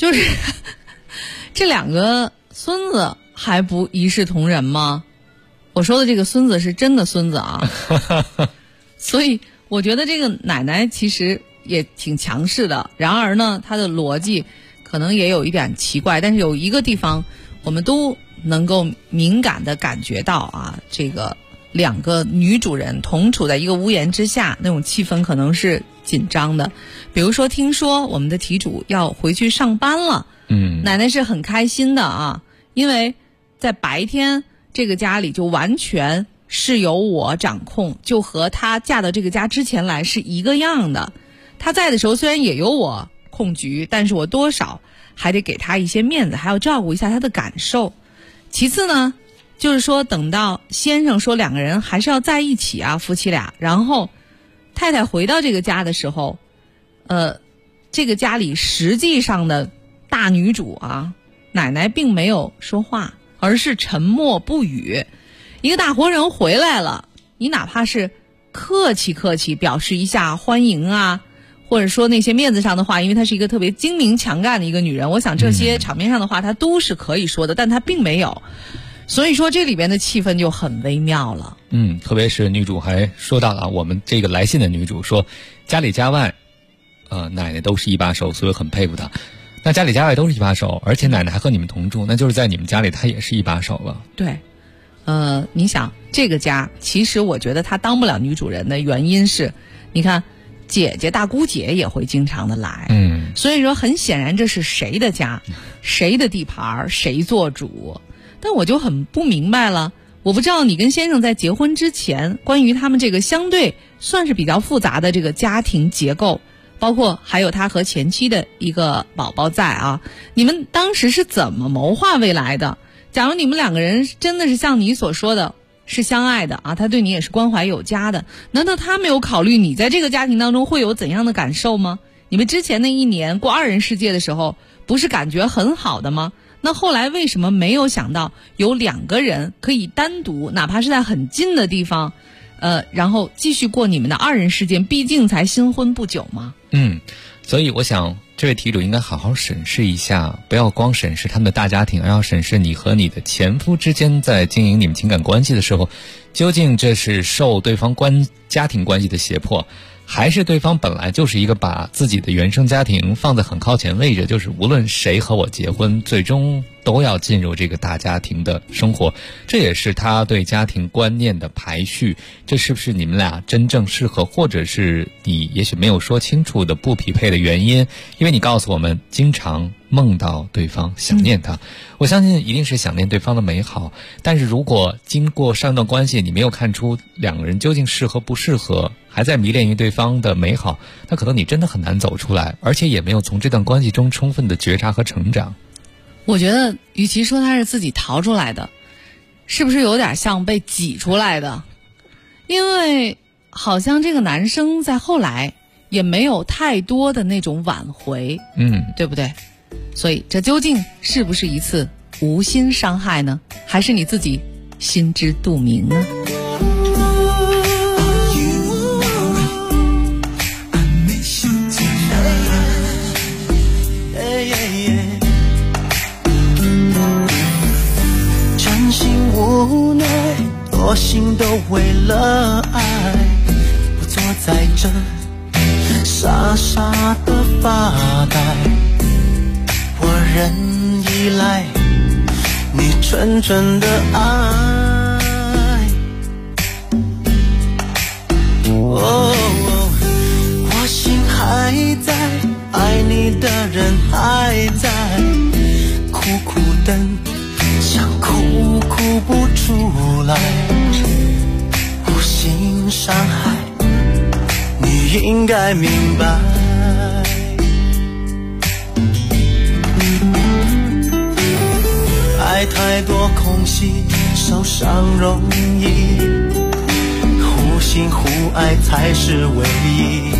就是这两个孙子还不一视同仁吗？我说的这个孙子是真的孙子啊。所以我觉得这个奶奶其实也挺强势的，然而呢她的逻辑可能也有一点奇怪，但是有一个地方我们都能够敏感地感觉到啊，这个两个女主人同处在一个屋檐之下，那种气氛可能是紧张的。比如说听说我们的题主要回去上班了，奶奶是很开心的啊，因为在白天这个家里就完全是由我掌控，就和她嫁到这个家之前来是一个样的。她在的时候虽然也有我控局，但是我多少还得给她一些面子，还要照顾一下她的感受。其次呢，就是说等到先生说两个人还是要在一起啊，夫妻俩，然后太太回到这个家的时候，这个家里实际上的大女主啊，奶奶并没有说话，而是沉默不语。一个大活人回来了，你哪怕是客气表示一下欢迎啊，或者说那些面子上的话，因为她是一个特别精明强干的一个女人，我想这些场面上的话她都是可以说的，但她并没有。所以说这里边的气氛就很微妙了。 特别是女主还说到了，我们这个来信的女主说家里家外奶奶都是一把手，所以很佩服她。那家里家外都是一把手，而且奶奶还和你们同住，那就是在你们家里她也是一把手了。 对，你想这个家，其实我觉得她当不了女主人的原因是，你看姐姐大姑姐也会经常的来，所以说很显然这是谁的家，谁的地盘，谁做主。但我就很不明白了，我不知道你跟先生在结婚之前，关于他们这个相对算是比较复杂的这个家庭结构，包括还有他和前妻的一个宝宝在啊，你们当时是怎么谋划未来的？假如你们两个人真的是像你所说的是相爱的啊，他对你也是关怀有加的，难道他没有考虑你在这个家庭当中会有怎样的感受吗？你们之前那一年过二人世界的时候，不是感觉很好的吗？那后来为什么没有想到有两个人可以单独，哪怕是在很近的地方，然后继续过你们的二人世界？毕竟才新婚不久嘛。 所以我想这位题主应该好好审视一下，不要光审视他们的大家庭，而要审视你和你的前夫之间在经营你们情感关系的时候，究竟这是受对方家庭关系的胁迫，还是对方本来就是一个把自己的原生家庭放在很靠前位置，就是无论谁和我结婚，最终都要进入这个大家庭的生活。这也是他对家庭观念的排序，这是不是你们俩真正适合，或者是你也许没有说清楚的不匹配的原因？因为你告诉我们经常梦到对方，想念他，我相信一定是想念对方的美好。但是如果经过上一段关系，你没有看出两个人究竟适合不适合，还在迷恋于对方的美好，那可能你真的很难走出来，而且也没有从这段关系中充分的觉察和成长。 我觉得与其说他是自己逃出来的，是不是有点像被挤出来的？因为好像这个男生在后来也没有太多的那种挽回，对不对？所以这究竟是不是一次无心伤害呢？还是你自己心知肚明呢？ 真心无奈，多心都为了爱，不坐在这傻傻的发呆。我仍依赖你纯纯的爱。我心还在，爱你的人还在，苦苦等，想哭哭不出来，无心伤害，你应该明白。爱太多空隙，受伤容易，互信互爱才是唯一。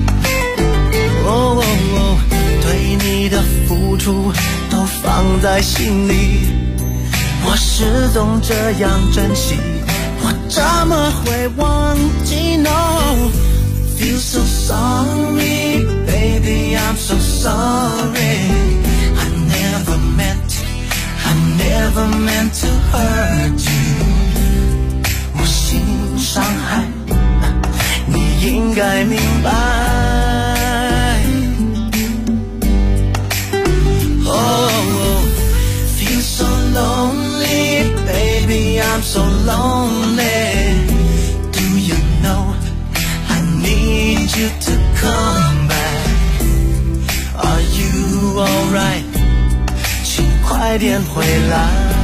对你的付出都放在心里，我始终这样珍惜，我怎么会忘记 No Feel so sorry Baby I'm so sorry lonely. Do you know I need you to come back? Are you alright? 请快点回来。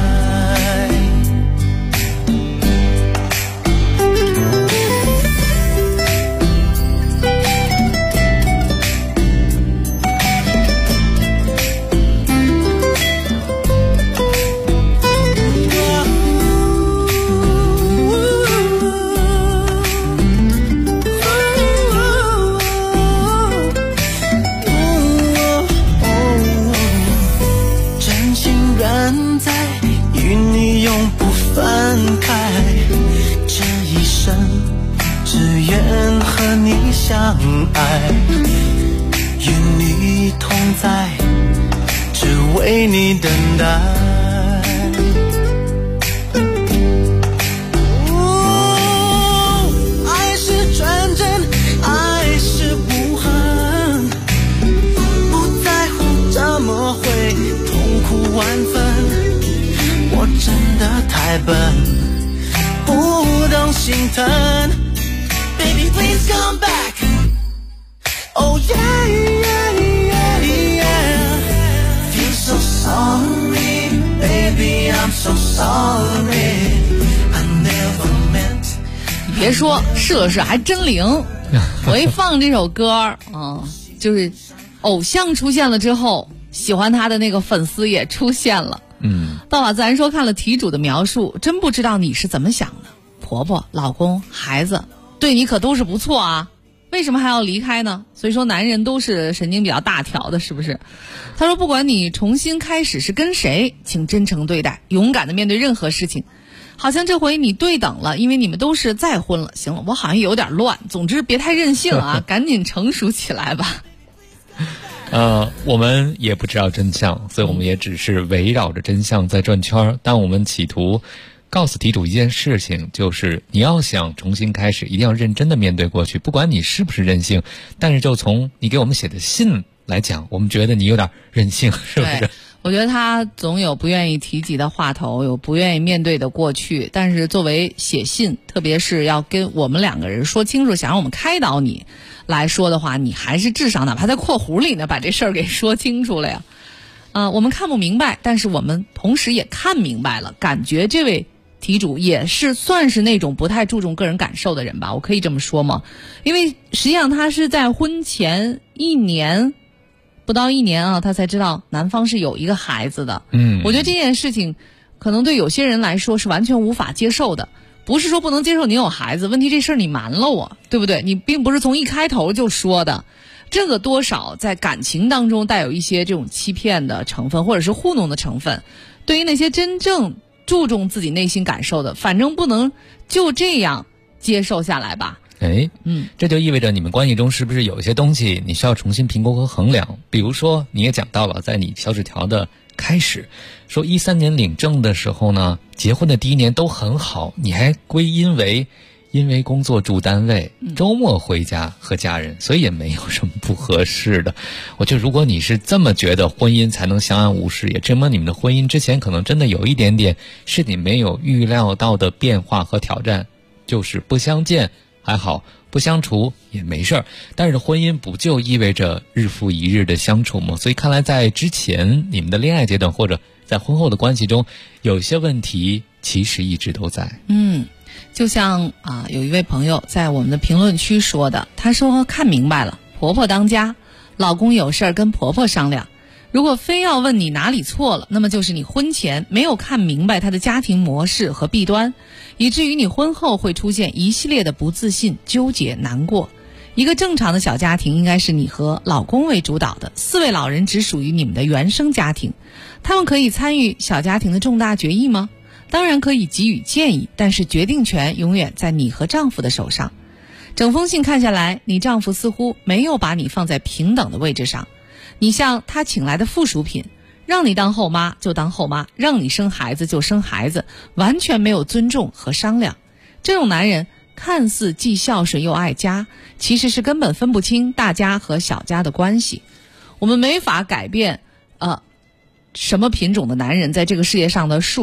分开，这一生只愿和你相爱，与你同在，只为你等待。爱是纯真，爱是无痕，不在乎怎么会痛苦万分。我真的太笨，不懂心疼。Baby, please come back. Oh yeah, yeah, yeah, yeah. Feel so sorry, baby, I'm so sorry. I never meant. 你别说，是了是，还真灵。我一放这首歌，就是偶像出现了之后，喜欢他的那个粉丝也出现了。道法自然说看了题主的描述，真不知道你是怎么想的。婆婆、老公、孩子对你可都是不错啊，为什么还要离开呢？所以说男人都是神经比较大条的，是不是？他说不管你重新开始是跟谁，请真诚对待，勇敢的面对任何事情。好像这回你对等了，因为你们都是再婚了。行了，我好像有点乱，总之别太任性啊，赶紧成熟起来吧。 我们也不知道真相，所以我们也只是围绕着真相在转圈。但我们企图告诉题主一件事情，就是你要想重新开始，一定要认真的面对过去，不管你是不是任性，但是就从你给我们写的信来讲，我们觉得你有点任性，是不是？ 我觉得他总有不愿意提及的话头，有不愿意面对的过去，但是作为写信，特别是要跟我们两个人说清楚，想让我们开导你来说的话，你还是至少哪怕在括弧里呢把这事儿给说清楚了呀。我们看不明白，但是我们同时也看明白了，感觉这位题主也是算是那种不太注重个人感受的人吧，我可以这么说吗？因为实际上他是在婚前不到一年啊，他才知道男方是有一个孩子的。我觉得这件事情可能对有些人来说是完全无法接受的。不是说不能接受你有孩子，问题这事儿你瞒了我，对不对？你并不是从一开头就说的，这个多少在感情当中带有一些这种欺骗的成分，或者是糊弄的成分。对于那些真正注重自己内心感受的，反正不能就这样接受下来吧。 这就意味着你们关系中是不是有一些东西你需要重新评估和衡量？比如说你也讲到了，在你小纸条的开始说13年领证的时候呢，结婚的第一年都很好，你还归因为工作住单位，周末回家和家人，所以也没有什么不合适的。我觉得如果你是这么觉得婚姻才能相安无事，也证明你们的婚姻之前可能真的有一点点是你没有预料到的变化和挑战，就是不相见还好，不相处也没事儿，但是婚姻不就意味着日复一日的相处吗？所以看来在之前你们的恋爱阶段或者在婚后的关系中，有些问题其实一直都在。 就像有一位朋友在我们的评论区说的，他说看明白了，婆婆当家，老公有事儿跟婆婆商量。如果非要问你哪里错了，那么就是你婚前没有看明白他的家庭模式和弊端，以至于你婚后会出现一系列的不自信、纠结、难过。一个正常的小家庭应该是你和老公为主导的，4位老人只属于你们的原生家庭，他们可以参与小家庭的重大决议吗？当然可以给予建议，但是决定权永远在你和丈夫的手上。整封信看下来，你丈夫似乎没有把你放在平等的位置上，你像他请来的附属品，让你当后妈就当后妈，让你生孩子就生孩子，完全没有尊重和商量。这种男人看似既孝顺又爱家，其实是根本分不清大家和小家的关系。我们没法改变什么品种的男人在这个世界上的数量，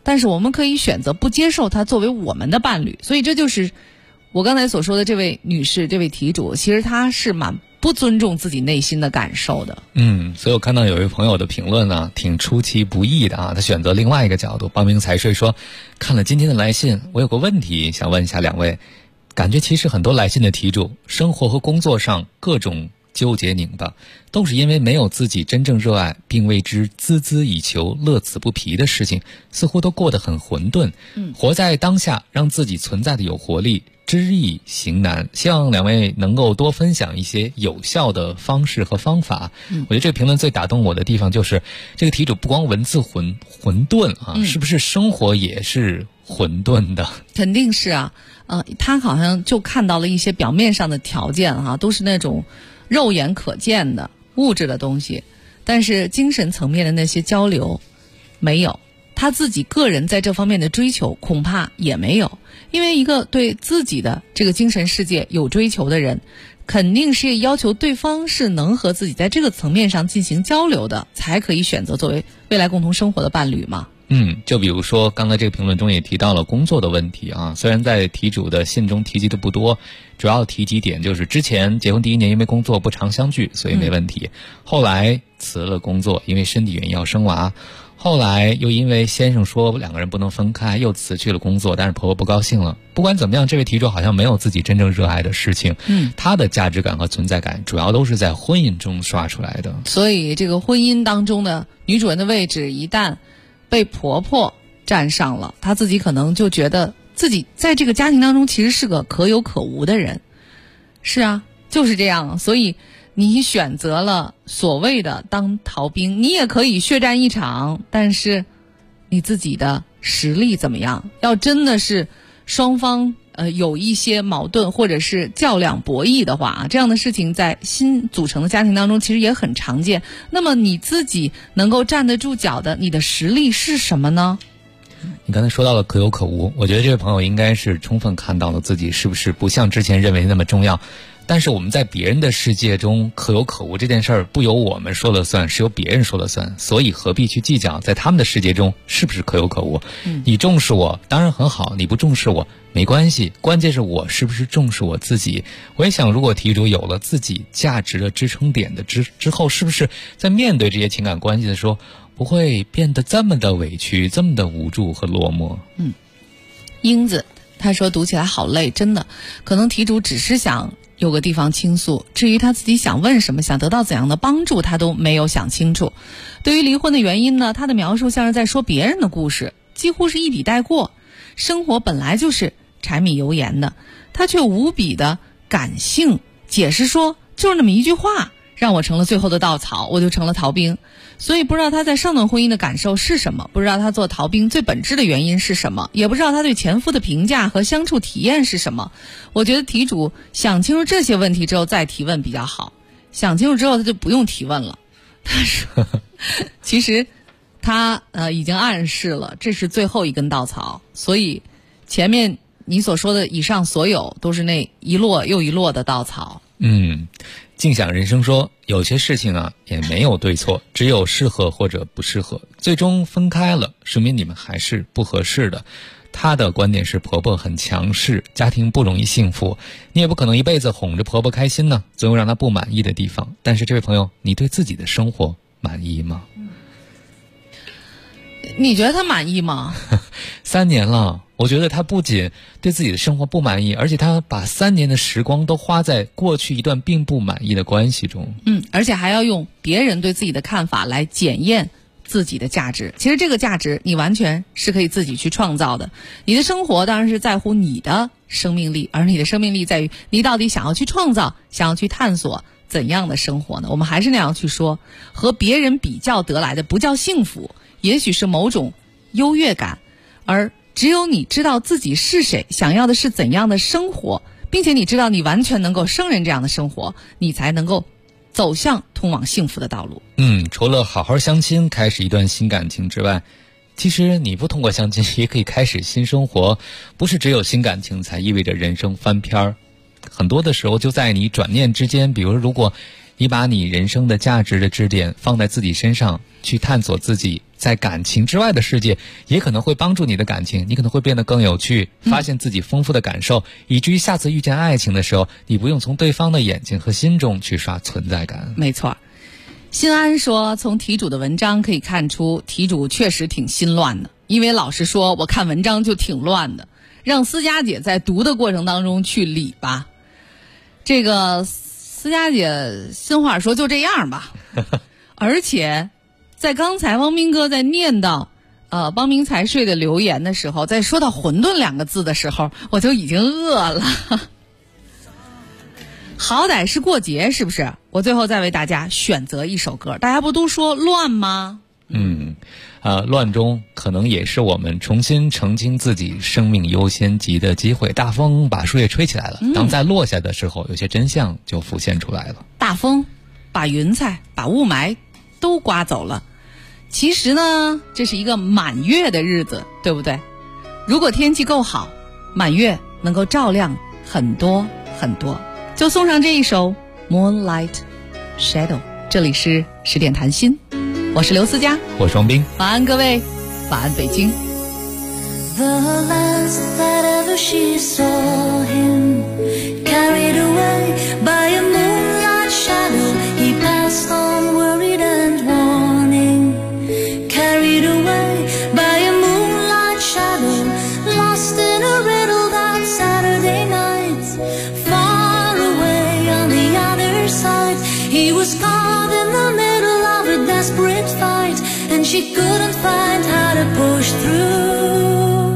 但是我们可以选择不接受他作为我们的伴侣。所以这就是我刚才所说的这位女士，这位题主，其实她是蛮不尊重自己内心的感受的。 所以我看到有一位朋友的评论呢，挺出其不意的啊，他选择另外一个角度，帮明财税说，看了今天的来信，我有个问题想问一下两位，感觉其实很多来信的题主，生活和工作上各种纠结拧巴，都是因为没有自己真正热爱并为之孜孜以求、乐此不疲的事情，似乎都过得很混沌。活在当下，让自己存在的有活力，知易行难。希望两位能够多分享一些有效的方式和方法。我觉得这个评论最打动我的地方就是这个题主不光文字混沌啊，是不是生活也是混沌的？ 肯定是啊。他好像就看到了一些表面上的条件哈，都是那种肉眼可见的物质的东西，但是精神层面的那些交流没有，他自己个人在这方面的追求恐怕也没有。因为一个对自己的这个精神世界有追求的人，肯定是要求对方是能和自己在这个层面上进行交流的，才可以选择作为未来共同生活的伴侣嘛。 就比如说刚才这个评论中也提到了工作的问题啊，虽然在题主的信中提及的不多，主要提几点，就是之前结婚第1年因为工作不常相聚，所以没问题，后来辞了工作，因为身体原因要生娃，后来又因为先生说2个人不能分开，又辞去了工作，但是婆婆不高兴了。不管怎么样，这位题主好像没有自己真正热爱的事情，她的价值感和存在感主要都是在婚姻中刷出来的。 所以这个婚姻当中的女主人的位置一旦被婆婆占上了，她自己可能就觉得自己在这个家庭当中其实是个可有可无的人。是啊，就是这样。所以你选择了所谓的当逃兵，你也可以血战一场，但是你自己的实力怎么样？要真的是双方有一些矛盾或者是较量博弈的话，这样的事情在新组成的家庭当中其实也很常见。那么你自己能够站得住脚的，你的实力是什么呢？ 你刚才说到了可有可无，我觉得这位朋友应该是充分看到了自己是不是不像之前认为那么重要。但是我们在别人的世界中可有可无这件事儿不由我们说了算，是由别人说了算，所以何必去计较在他们的世界中是不是可有可无。你重视我当然很好，你不重视我没关系，关键是我是不是重视我自己。我也想，如果题主有了自己价值的支撑点的之后，是不是在面对这些情感关系的时候不会变得这么的委屈，这么的无助和落寞。 英子他说读起来好累，真的可能题主只是想有个地方倾诉，至于他自己想问什么，想得到怎样的帮助，他都没有想清楚。对于离婚的原因呢，他的描述像是在说别人的故事，几乎是一笔带过。生活本来就是柴米油盐的，他却无比的感性，解释说就是那么一句话让我成了最后的稻草，我就成了逃兵。所以不知道他在上段婚姻的感受是什么，不知道他做逃兵最本质的原因是什么，也不知道他对前夫的评价和相处体验是什么。我觉得题主想清楚这些问题之后再提问比较好，想清楚之后他就不用提问了。他说其实他已经暗示了这是最后一根稻草，所以前面你所说的以上所有都是那一摞又一摞的稻草。 静享人生说，有些事情啊也没有对错，只有适合或者不适合，最终分开了说明你们还是不合适的。她的观点是婆婆很强势，家庭不容易幸福，你也不可能一辈子哄着婆婆开心呢，总有让她不满意的地方。但是这位朋友，你对自己的生活满意吗？ 你觉得她满意吗 ？3年了，我觉得她不仅对自己的生活不满意，而且她把3年的时光都花在过去一段并不满意的关系中。 而且还要用别人对自己的看法来检验自己的价值。其实这个价值你完全是可以自己去创造的。你的生活当然是在乎你的生命力，而你的生命力在于你到底想要去创造，想要去探索怎样的生活呢？我们还是那样去说，和别人比较得来的不叫幸福，也许是某种优越感，而只有你知道自己是谁，想要的是怎样的生活，并且你知道你完全能够胜任这样的生活，你才能够走向通往幸福的道路。 除了好好相亲开始一段新感情之外，其实你不通过相亲也可以开始新生活。不是只有新感情才意味着人生翻篇儿，很多的时候就在你转念之间。比如如果你把你人生的价值的支点放在自己身上，去探索自己在感情之外的世界也可能会帮助你的感情，你可能会变得更有趣，发现自己丰富的感受，以至于下次遇见爱情的时候，你不用从对方的眼睛和心中去刷存在感。 没错。新安说，从题主的文章可以看出，题主确实挺心乱的，因为老实说，我看文章就挺乱的，让思佳姐在读的过程当中去理吧。这个思佳姐新话说就这样吧。而且在刚才汪明哥在念到汪明才睡的留言的时候，在说到馄饨2个字的时候，我就已经饿了。好歹是过节，是不是？我最后再为大家选择一首歌，大家不都说乱吗？ 乱中可能也是我们重新澄清自己生命优先级的机会。大风把树叶吹起来了，当再落下的时候，有些真相就浮现出来了。 大风把云彩、把雾霾都刮走了。其实呢，这是一个满月的日子，对不对？如果天气够好，满月能够照亮很多很多。就送上这一首 Moonlight Shadow。 这里是10点谈心，我是刘思佳， 我是王斌。 晚安各位，晚安北京。 The last that ever she saw him, carried away by a moonlight shadow, he passed on worried and warning. Carried away by a moonlight shadow, lost in a riddle that Saturday night. Far away on the other side, he was caught in the middle of a desperate fight, and she couldn't find how to push through.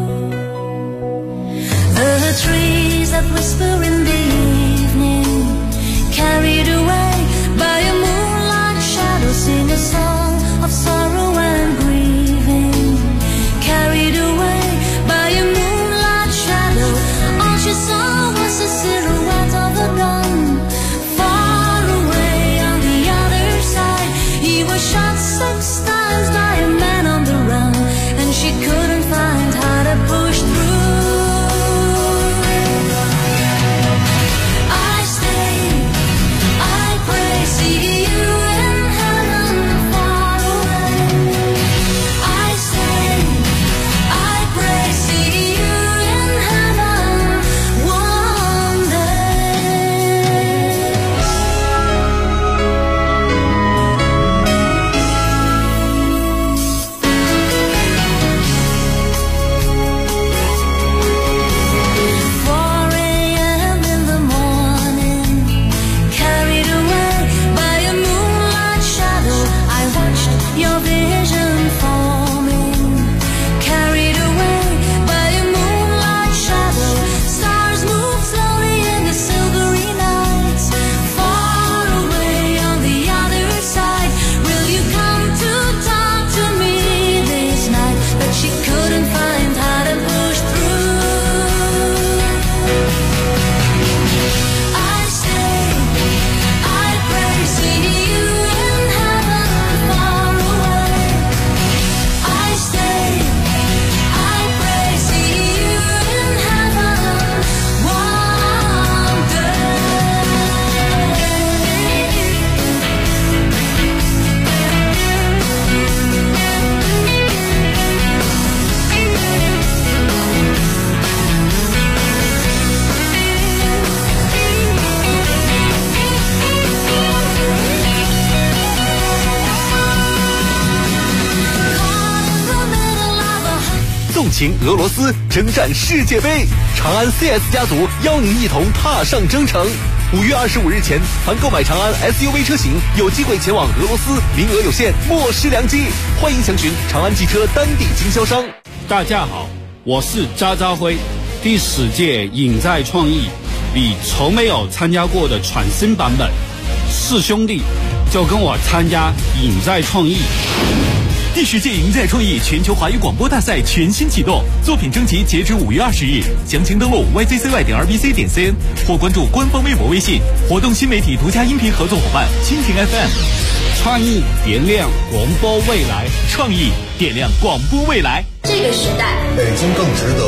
The trees that whisper in the evening, carried away by a moonlight shadow, sing a song of sorrow and grieving. Carried away by a moonlight shadow, all she saw was a silhouette of a gun. Far away on the other side, he was shot 6 times by a man on the run, and she couldn't find how to push through. 纵情俄罗斯，征战世界杯，长安 CS 家族邀您一同踏上征程。5月25日前，凡购买长安 SUV 车型，有机会前往俄罗斯，名额有限，莫失良机。欢迎详询长安汽车当地经销商。 大家好，我是渣渣辉。第10届影在创意，你从没有参加过的全新版本，是兄弟就跟我参加影在创意。 第10届赢在创意全球华语广播大赛全新启动，作品征集截止5月20日，详情登录 yzcy.rbc.cn 或关注官方微博微信。活动新媒体独家音频合作伙伴蜻蜓 FM。 创意点亮广播未来， 创意点亮广播未来。 这个时代， 北京更值得